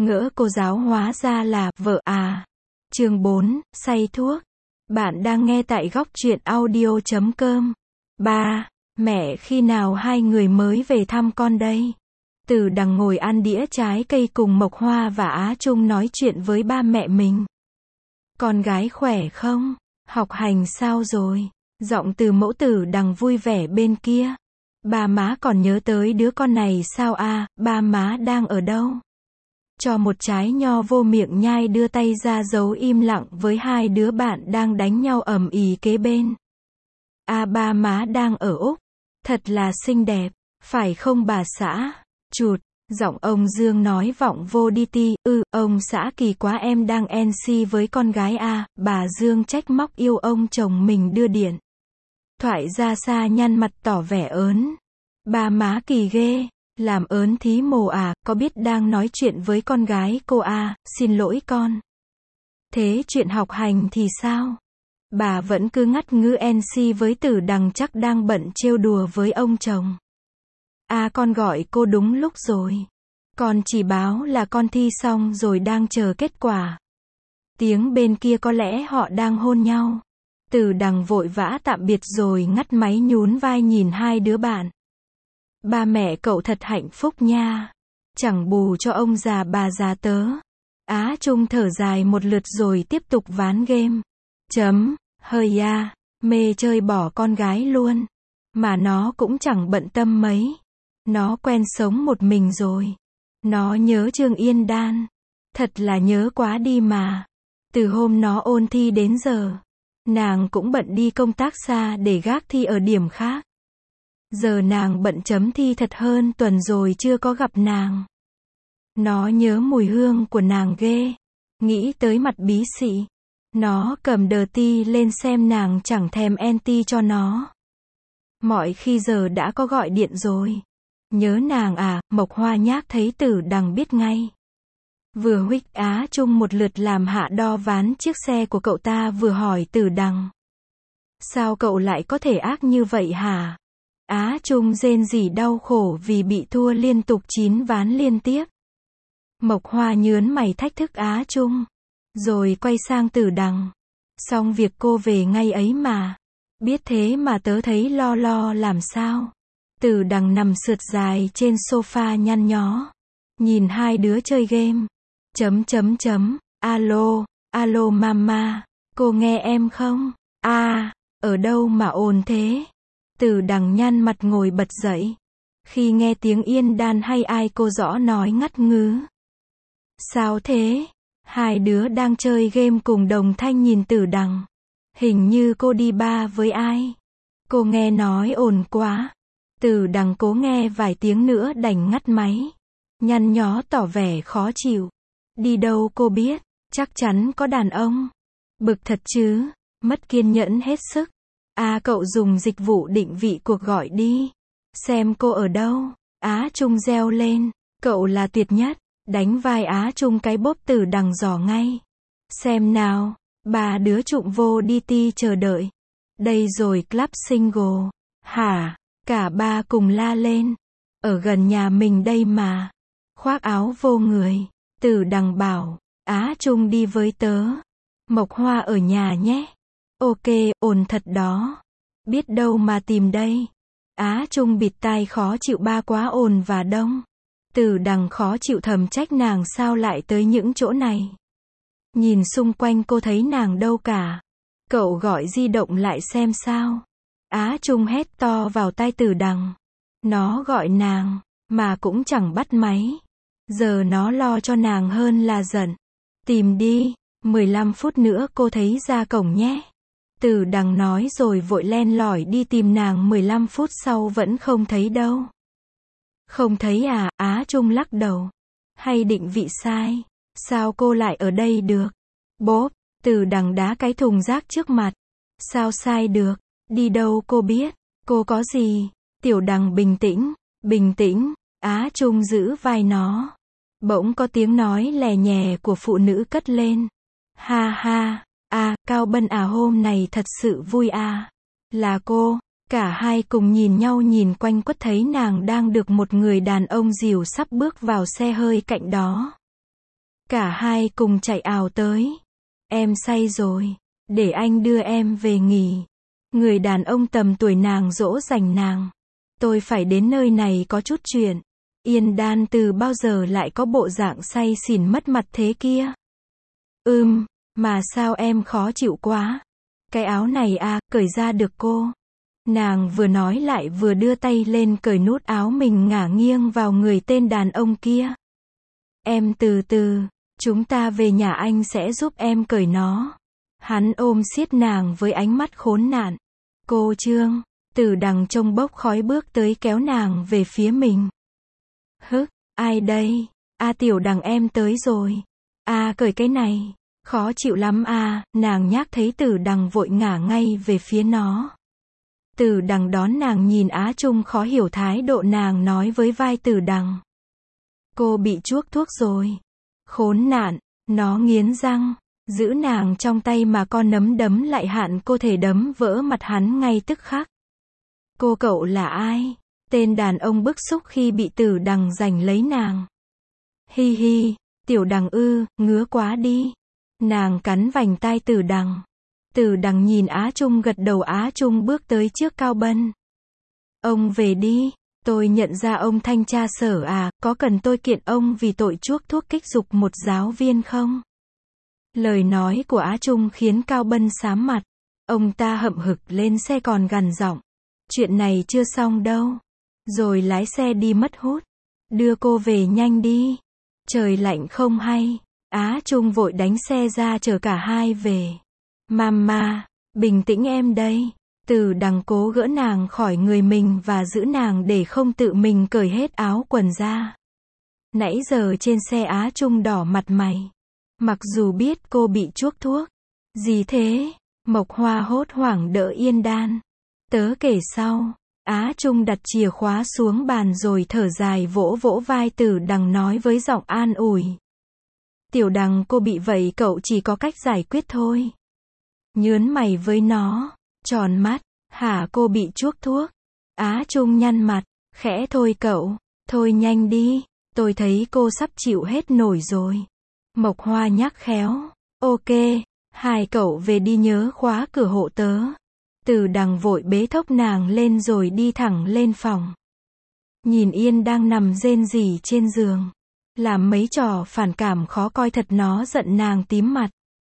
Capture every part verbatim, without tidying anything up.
Ngỡ cô giáo hóa ra là vợ à. Chương bốn, say thuốc. Bạn đang nghe tại góc truyện audio chấm com. Ba, mẹ khi nào hai người mới về thăm con đây? Từ Đằng ngồi ăn đĩa trái cây cùng Mộc Hoa và Á Trung nói chuyện với ba mẹ mình. Con gái khỏe không? Học hành sao rồi? Giọng Từ mẫu Từ Đằng vui vẻ bên kia. Ba má còn nhớ tới đứa con này sao à, ba má đang ở đâu? Cho một trái nho vô miệng nhai, đưa tay ra giấu im lặng với hai đứa bạn đang đánh nhau ầm ĩ kế bên. À, ba má đang ở Úc. Thật là xinh đẹp, phải không bà xã? Chụt, giọng ông Dương nói vọng vô đi ti. Ừ, ông xã kỳ quá, em đang en xê với con gái à, bà Dương trách móc yêu ông chồng mình đưa điện thoại ra xa nhăn mặt tỏ vẻ ớn. Ba má kỳ ghê. Làm ớn thí mồ à, có biết đang nói chuyện với con gái cô à, xin lỗi con. Thế chuyện học hành thì sao? Bà vẫn cứ ngắt ngứ en xê với Từ Đằng, chắc đang bận trêu đùa với ông chồng. À, con gọi cô đúng lúc rồi. Con chỉ báo là con thi xong rồi đang chờ kết quả. Tiếng bên kia có lẽ họ đang hôn nhau. Từ Đằng vội vã tạm biệt rồi ngắt máy, nhún vai nhìn hai đứa bạn. Ba mẹ cậu thật hạnh phúc nha. Chẳng bù cho ông già bà già tớ. Á Trung thở dài một lượt rồi tiếp tục ván game. Chấm, hơi ya, mê chơi bỏ con gái luôn. Mà nó cũng chẳng bận tâm mấy. Nó quen sống một mình rồi. Nó nhớ Trương Yên Đan. Thật là nhớ quá đi mà. Từ hôm nó ôn thi đến giờ, nàng cũng bận đi công tác xa để gác thi ở điểm khác. Giờ nàng bận chấm thi thật hơn tuần rồi chưa có gặp nàng. Nó nhớ mùi hương của nàng ghê. Nghĩ tới mặt bí xị. Nó cầm đờ ti lên xem nàng chẳng thèm en ti cho nó. Mọi khi giờ đã có gọi điện rồi. Nhớ nàng à, Mộc Hoa nhác thấy Từ Đằng biết ngay. Vừa huých Á Trung một lượt làm hạ đo ván chiếc xe của cậu ta, vừa hỏi Từ Đằng. Sao cậu lại có thể ác như vậy hả? Á Trung rên rỉ đau khổ vì bị thua liên tục chín ván liên tiếp. Mộc Hoa nhớn mày thách thức Á Trung. Rồi quay sang Từ Đằng. Xong việc cô về ngay ấy mà. Biết thế mà tớ thấy lo lo làm sao. Từ Đằng nằm sượt dài trên sofa nhăn nhó. Nhìn hai đứa chơi game. Chấm chấm chấm. Alo, alo mama. Cô nghe em không? À, ở đâu mà ồn thế? Từ Đằng nhăn mặt ngồi bật dậy. Khi nghe tiếng Yên Đan hay ai cô rõ nói ngắt ngứ. Sao thế? Hai đứa đang chơi game cùng đồng thanh nhìn Từ Đằng. Hình như cô đi ba với ai? Cô nghe nói ồn quá. Từ Đằng cố nghe vài tiếng nữa đành ngắt máy. Nhăn nhó tỏ vẻ khó chịu. Đi đâu cô biết? Chắc chắn có đàn ông. Bực thật chứ. Mất kiên nhẫn hết sức. À, cậu dùng dịch vụ định vị cuộc gọi đi. Xem cô ở đâu. Á Trung reo lên. Cậu là tuyệt nhất. Đánh vai Á Trung cái bóp. Từ Đằng dò ngay. Xem nào. Ba đứa trụm vô đi ti chờ đợi. Đây rồi, club single. Hả? Cả ba cùng la lên. Ở gần nhà mình đây mà. Khoác áo vô người. Từ Đằng bảo. Á Trung đi với tớ. Mộc Hoa ở nhà nhé. Ok, ồn thật đó. Biết đâu mà tìm đây. Á Trung bịt tai khó chịu, ba quá ồn và đông. Từ Đằng khó chịu thầm trách nàng sao lại tới những chỗ này. Nhìn xung quanh cô thấy nàng đâu cả. Cậu gọi di động lại xem sao. Á Trung hét to vào tai Từ Đằng. Nó gọi nàng, mà cũng chẳng bắt máy. Giờ nó lo cho nàng hơn là giận. Tìm đi, mười lăm phút nữa cô thấy ra cổng nhé. Từ Đằng nói rồi vội len lỏi đi tìm nàng. Mười lăm phút sau vẫn không thấy đâu. Không thấy à? Á Trung lắc đầu. Hay định vị sai? Sao cô lại ở đây được? Bốp, Từ Đằng đá cái thùng rác trước mặt. Sao sai được? Đi đâu cô biết? Cô có gì? Tiểu Đằng bình tĩnh, bình tĩnh. Á Trung giữ vai nó. Bỗng có tiếng nói lè nhè của phụ nữ cất lên. Ha ha, à, Cao Bân à, hôm này thật sự vui à. Là cô. Cả hai cùng nhìn nhau, nhìn quanh quất thấy nàng đang được một người đàn ông dìu sắp bước vào xe hơi cạnh đó. Cả hai cùng chạy ào tới. Em say rồi. Để anh đưa em về nghỉ. Người đàn ông tầm tuổi nàng dỗ dành nàng. Tôi phải đến nơi này có chút chuyện. Yên Đan từ bao giờ lại có bộ dạng say xỉn mất mặt thế kia? Ừm, mà sao em khó chịu quá? Cái áo này à, cởi ra được cô. Nàng vừa nói lại vừa đưa tay lên cởi nút áo mình ngả nghiêng vào người tên đàn ông kia. Em từ từ, chúng ta về nhà anh sẽ giúp em cởi nó. Hắn ôm siết nàng với ánh mắt khốn nạn. Cô Trương, Tử Đằng trông bốc khói bước tới kéo nàng về phía mình. Hức, ai đây? A Tiểu Đằng em tới rồi. A cởi cái này. Khó chịu lắm à, nàng nhác thấy Tử Đằng vội ngả ngay về phía nó. Tử Đằng đón nàng nhìn Á Trung khó hiểu thái độ nàng nói với vai Tử Đằng. Cô bị chuốc thuốc rồi. Khốn nạn, nó nghiến răng, giữ nàng trong tay mà con nấm đấm lại hạn cô thể đấm vỡ mặt hắn ngay tức khắc. Cô cậu là ai? Tên đàn ông bức xúc khi bị Tử Đằng giành lấy nàng. Hi hi, Tiểu Đằng ư, ngứa quá đi. Nàng cắn vành tai Tử Đằng. Tử Đằng nhìn Á Trung gật đầu. Á Trung bước tới trước Cao Bân. Ông về đi, tôi nhận ra ông thanh tra sở à, có cần tôi kiện ông vì tội chuốc thuốc kích dục một giáo viên không? Lời nói của Á Trung khiến Cao Bân xám mặt. Ông ta hậm hực lên xe còn gằn giọng. Chuyện này chưa xong đâu. Rồi lái xe đi mất hút. Đưa cô về nhanh đi. Trời lạnh không hay. Á Trung vội đánh xe ra chở cả hai về. Mama, bình tĩnh em đây. Tử Đằng cố gỡ nàng khỏi người mình và giữ nàng để không tự mình cởi hết áo quần ra. Nãy giờ trên xe Á Trung đỏ mặt mày. Mặc dù biết cô bị chuốc thuốc. Gì thế? Mộc Hoa hốt hoảng đỡ Yên Đan. Tớ kể sau. Á Trung đặt chìa khóa xuống bàn rồi thở dài vỗ vỗ vai Tử Đằng nói với giọng an ủi. Tiểu Đằng cô bị vậy cậu chỉ có cách giải quyết thôi. Nhớn mày với nó. Tròn mắt. Hả cô bị chuốc thuốc? Á Trung nhăn mặt. Khẽ thôi cậu. Thôi nhanh đi. Tôi thấy cô sắp chịu hết nổi rồi. Mộc Hoa nhắc khéo. Ok. Hai cậu về đi nhớ khóa cửa hộ tớ. Tử Đằng vội bế thốc nàng lên rồi đi thẳng lên phòng. Nhìn Yên đang nằm rên rỉ trên giường. Làm mấy trò phản cảm khó coi thật nó giận nàng tím mặt.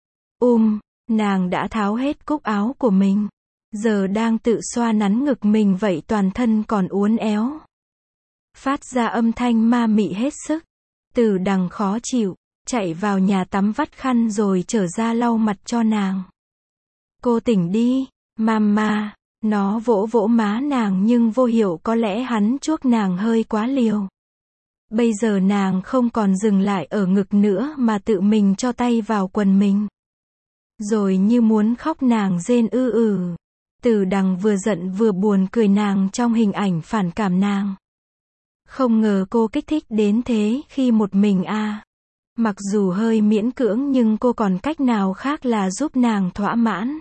Um, nàng đã tháo hết cúc áo của mình. Giờ đang tự xoa nắn ngực mình vậy toàn thân còn uốn éo. Phát ra âm thanh ma mị hết sức. Tử Đằng khó chịu, chạy vào nhà tắm vắt khăn rồi trở ra lau mặt cho nàng. Cô tỉnh đi, mama. Nó vỗ vỗ má nàng nhưng vô hiệu có lẽ hắn chuốc nàng hơi quá liều. Bây giờ nàng không còn dừng lại ở ngực nữa mà tự mình cho tay vào quần mình. Rồi như muốn khóc nàng rên ư ử. Tử Đằng vừa giận vừa buồn cười nàng trong hình ảnh phản cảm nàng. Không ngờ cô kích thích đến thế khi một mình a. À. Mặc dù hơi miễn cưỡng nhưng cô còn cách nào khác là giúp nàng thỏa mãn.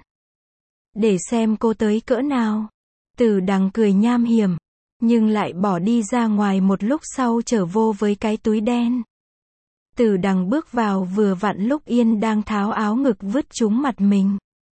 Để xem cô tới cỡ nào. Tử Đằng cười nham hiểm. Nhưng lại bỏ đi ra ngoài một lúc sau trở vô với cái túi đen. Tử Đằng bước vào vừa vặn lúc Yên đang tháo áo ngực vứt trúng mặt mình.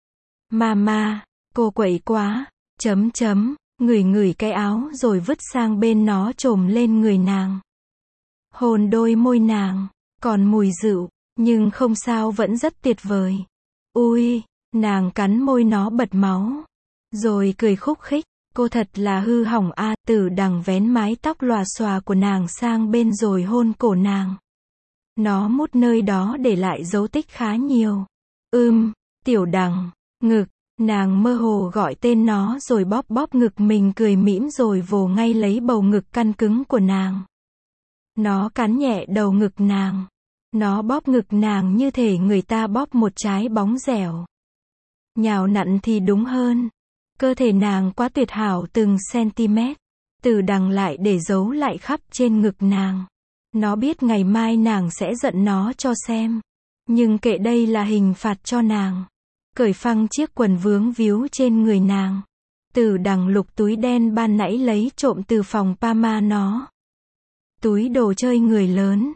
Mama, cô quậy quá, chấm chấm, ngửi ngửi cái áo rồi vứt sang bên nó trồm lên người nàng. Hôn đôi môi nàng, còn mùi rượu, nhưng không sao vẫn rất tuyệt vời. Ui, nàng cắn môi nó bật máu. Rồi cười khúc khích. Cô thật là hư hỏng a. À. Tử Đằng vén mái tóc lòa xòa của nàng sang bên rồi hôn cổ nàng. Nó mút nơi đó để lại dấu tích khá nhiều. Ưm, Tiểu Đằng, ngực. Nàng mơ hồ gọi tên nó rồi bóp bóp ngực mình cười mỉm rồi vồ ngay lấy bầu ngực căn cứng của nàng. Nó cắn nhẹ đầu ngực nàng. Nó bóp ngực nàng như thể người ta bóp một trái bóng dẻo. Nhào nặn thì đúng hơn. Cơ thể nàng quá tuyệt hảo từng cm. Tử Đằng lại để giấu lại khắp trên ngực nàng. Nó biết ngày mai nàng sẽ giận nó cho xem. Nhưng kệ đây là hình phạt cho nàng. Cởi phăng chiếc quần vướng víu trên người nàng. Tử Đằng lục túi đen ban nãy lấy trộm từ phòng Pama nó. Túi đồ chơi người lớn.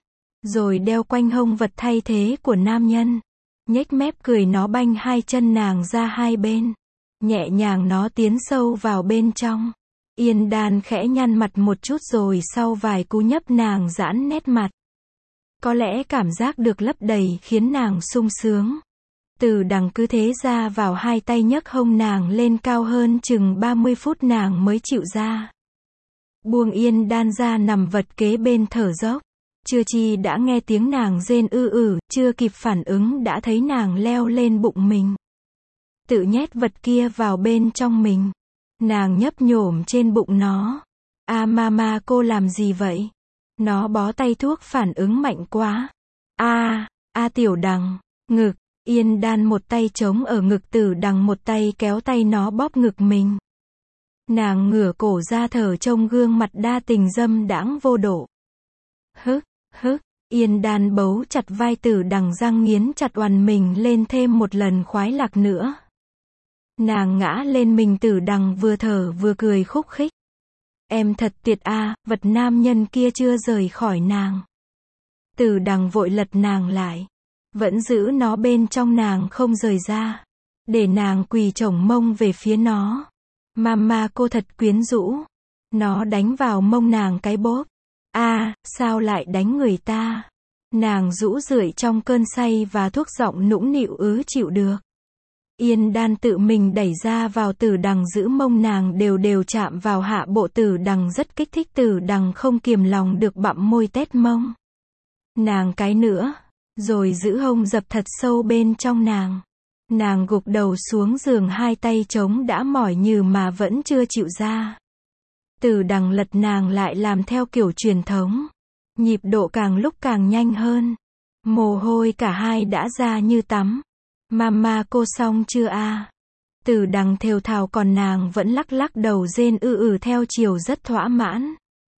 rồi đeo quanh hông vật thay thế của nam nhân. Nhếch mép cười nó banh hai chân nàng ra hai bên. Nhẹ nhàng nó tiến sâu vào bên trong. Yên Đan khẽ nhăn mặt một chút rồi sau vài cú nhấp nàng giãn nét mặt. Có lẽ cảm giác được lấp đầy khiến nàng sung sướng. Từ đằng cứ thế ra vào hai tay nhấc hông nàng lên cao hơn chừng ba mươi phút nàng mới chịu ra. Buông Yên Đan ra nằm vật kế bên thở dốc. Chưa chi đã nghe tiếng nàng rên ư ử, chưa kịp phản ứng đã thấy nàng leo lên bụng mình. Tự nhét vật kia vào bên trong mình. Nàng nhấp nhổm trên bụng nó. A mama cô làm gì vậy? Nó bó tay thuốc phản ứng mạnh quá. A, a tiểu đằng, ngực. Yên Đan một tay chống ở ngực Tử Đằng một tay kéo tay nó bóp ngực mình. Nàng ngửa cổ ra thở trông gương mặt đa tình dâm đãng vô độ. Hức, hức, Yên Đan bấu chặt vai Tử Đằng răng nghiến chặt oằn mình lên thêm một lần khoái lạc nữa. Nàng ngã lên mình Tử Đằng vừa thở vừa cười khúc khích. Em thật tuyệt a, vật nam nhân kia chưa rời khỏi nàng. Tử Đằng vội lật nàng lại. Vẫn giữ nó bên trong nàng không rời ra. Để nàng quỳ chổng mông về phía nó. Mama cô thật quyến rũ. Nó đánh vào mông nàng cái bóp. A, sao lại đánh người ta? Nàng rũ rượi trong cơn say và thuốc giọng nũng nịu ứ chịu được. Yên Đan tự mình đẩy ra vào Tử Đằng giữ mông nàng đều đều chạm vào hạ bộ Tử Đằng rất kích thích Tử Đằng không kiềm lòng được bặm môi tét mông. Nàng cái nữa. Rồi giữ hông dập thật sâu bên trong nàng. Nàng gục đầu xuống giường hai tay trống đã mỏi nhừ mà vẫn chưa chịu ra. Tử Đằng lật nàng lại làm theo kiểu truyền thống. Nhịp độ càng lúc càng nhanh hơn. Mồ hôi cả hai đã ra như tắm. Mama cô xong chưa a? Tử Đằng thều thào còn nàng vẫn lắc lắc đầu rên ư ử theo chiều rất thỏa mãn.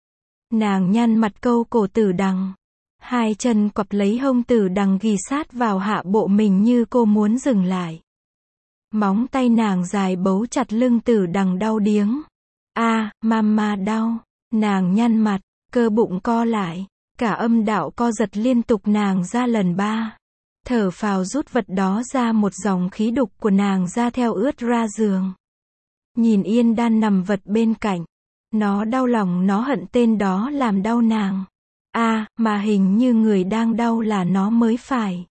Nàng nhăn mặt câu cổ Tử Đằng. Hai chân quặp lấy hông Tử Đằng ghì sát vào hạ bộ mình như cô muốn dừng lại. Móng tay nàng dài bấu chặt lưng Tử Đằng đau điếng. A, mama đau. Nàng nhăn mặt, cơ bụng co lại. Cả âm đạo co giật liên tục nàng ra lần ba. Thở phào rút vật đó ra một dòng khí đục của nàng ra theo ướt ra giường. Nhìn Yên Đan nằm vật bên cạnh. Nó đau lòng nó hận tên đó làm đau nàng. A, à, mà hình như người đang đau là nó mới phải.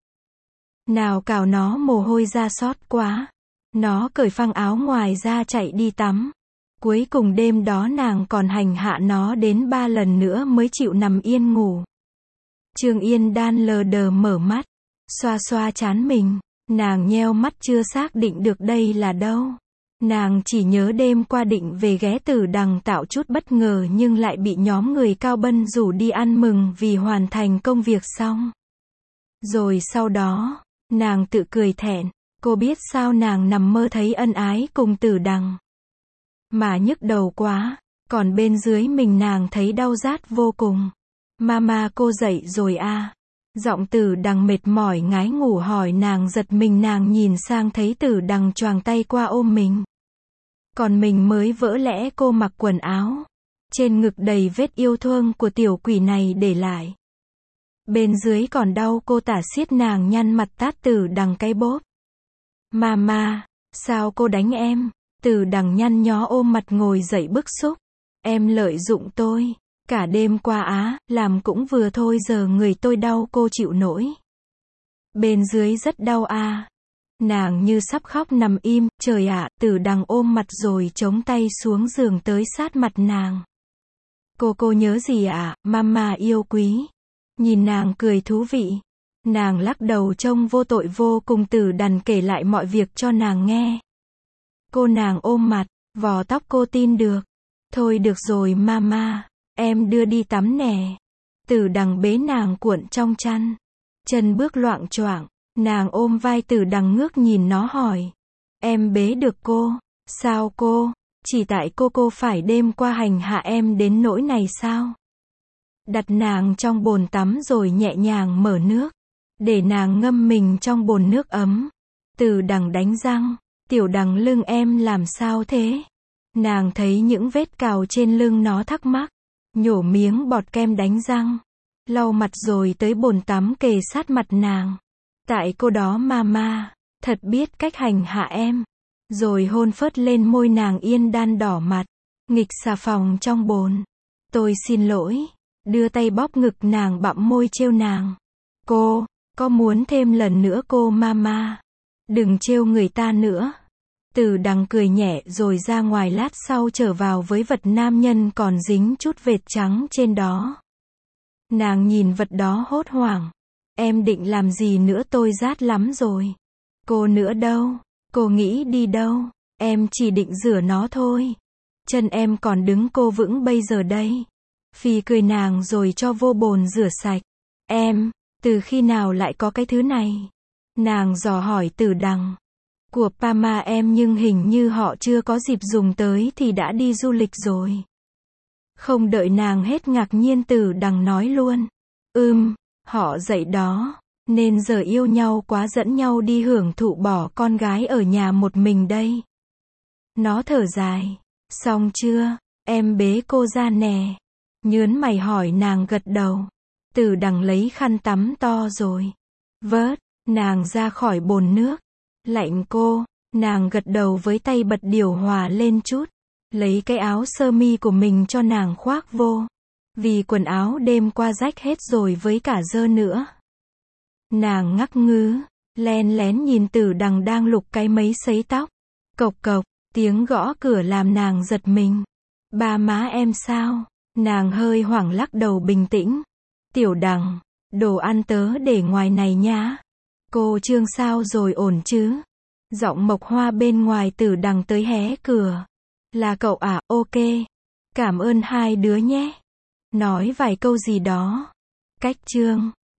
Nào cào nó mồ hôi ra xót quá. Nó cởi phăng áo ngoài ra chạy đi tắm. Cuối cùng đêm đó nàng còn hành hạ nó đến ba lần nữa mới chịu nằm yên ngủ. Trương Yên Đan lờ đờ mở mắt. Xoa xoa trán mình. Nàng nheo mắt chưa xác định được đây là đâu. Nàng chỉ nhớ đêm qua định về ghé Tử Đằng tạo chút bất ngờ nhưng lại bị nhóm người Cao Bân rủ đi ăn mừng vì hoàn thành công việc xong. Rồi sau đó, nàng tự cười thẹn, cô biết sao nàng nằm mơ thấy ân ái cùng Tử Đằng. Mà nhức đầu quá, còn bên dưới mình nàng thấy đau rát vô cùng. Mama cô dậy rồi à? Giọng Tử Đằng mệt mỏi ngái ngủ hỏi nàng giật mình nàng nhìn sang thấy Tử Đằng choàng tay qua ôm mình. Còn mình mới vỡ lẽ cô mặc quần áo. Trên ngực đầy vết yêu thương của tiểu quỷ này để lại. Bên dưới còn đau cô tả xiết nàng nhăn mặt tát Tử Đằng cái bóp. Mama, sao cô đánh em? Tử Đằng nhăn nhó ôm mặt ngồi dậy bức xúc. Em lợi dụng tôi. Cả đêm qua á, làm cũng vừa thôi giờ người tôi đau cô chịu nổi. Bên dưới rất đau à. Nàng như sắp khóc nằm im, trời ạ, Tử Đằng ôm mặt rồi chống tay xuống giường tới sát mặt nàng. Cô cô nhớ gì ạ, à? Mama yêu quý. Nhìn nàng cười thú vị. Nàng lắc đầu trông vô tội vô cùng. Tử Đằng kể lại mọi việc cho nàng nghe. Cô nàng ôm mặt, vò tóc cô tin được. Thôi được rồi mama, em đưa đi tắm nè. Tử Đằng bế nàng cuộn trong chăn. Chân bước loạng choạng. Nàng ôm vai Tử Đằng ngước nhìn nó hỏi. Em bế được cô. Sao cô? Chỉ tại cô cô phải đêm qua hành hạ em đến nỗi này sao? Đặt nàng trong bồn tắm rồi nhẹ nhàng mở nước. Để nàng ngâm mình trong bồn nước ấm. Tử Đằng đánh răng. Tiểu Đằng lưng em làm sao thế? Nàng thấy những vết cào trên lưng nó thắc mắc. Nhổ miếng bọt kem đánh răng. lau mặt rồi tới bồn tắm kề sát mặt nàng. Tại cô đó mama, thật biết cách hành hạ em. Rồi hôn phớt lên môi nàng yên đan đỏ mặt, nghịch xà phòng trong bồn. Tôi xin lỗi, đưa tay bóp ngực nàng bặm môi trêu nàng. Cô, có muốn thêm lần nữa cô mama? Đừng trêu người ta nữa. Từ Đằng cười nhẹ rồi ra ngoài, lát sau trở vào với vật nam nhân còn dính chút vệt trắng trên đó. Nàng nhìn vật đó hốt hoảng. Em định làm gì nữa, tôi rát lắm rồi. Cô nữa đâu? Cô nghĩ đi đâu? Em chỉ định rửa nó thôi. Chân em còn đứng cô vững bây giờ đây. Phi cười nàng rồi cho vô bồn rửa sạch. Em, từ khi nào lại có cái thứ này? Nàng dò hỏi Từ Đằng. Của Pama em, nhưng hình như họ chưa có dịp dùng tới thì đã đi du lịch rồi. Không đợi nàng hết ngạc nhiên, Từ Đằng nói luôn. Ừm, họ dậy đó, nên giờ yêu nhau quá dẫn nhau đi hưởng thụ, bỏ con gái ở nhà một mình đây. Nó thở dài. Xong chưa? Em bế cô ra nè. Nhớn mày hỏi nàng gật đầu. Từ Đằng lấy khăn tắm to rồi vớt nàng ra khỏi bồn nước. Lạnh cô. Nàng gật đầu với tay bật điều hòa lên chút. Lấy cái áo sơ mi của mình cho nàng khoác vô. Vì quần áo đêm qua rách hết rồi với cả dơ nữa. Nàng ngắc ngứ, len lén nhìn Từ Đằng đang lục cái mấy sấy tóc. Cộc cộc, tiếng gõ cửa làm nàng giật mình. Ba má em sao? Nàng hơi hoảng lắc đầu bình tĩnh. Tiểu Đằng, đồ ăn tớ để ngoài này nhá. Cô Trương sao rồi, ổn chứ? Giọng Mộc Hoa bên ngoài Từ Đằng tới hé cửa. Là cậu à? Ok. Cảm ơn hai đứa nhé. Nói vài câu gì đó. Cách Trương.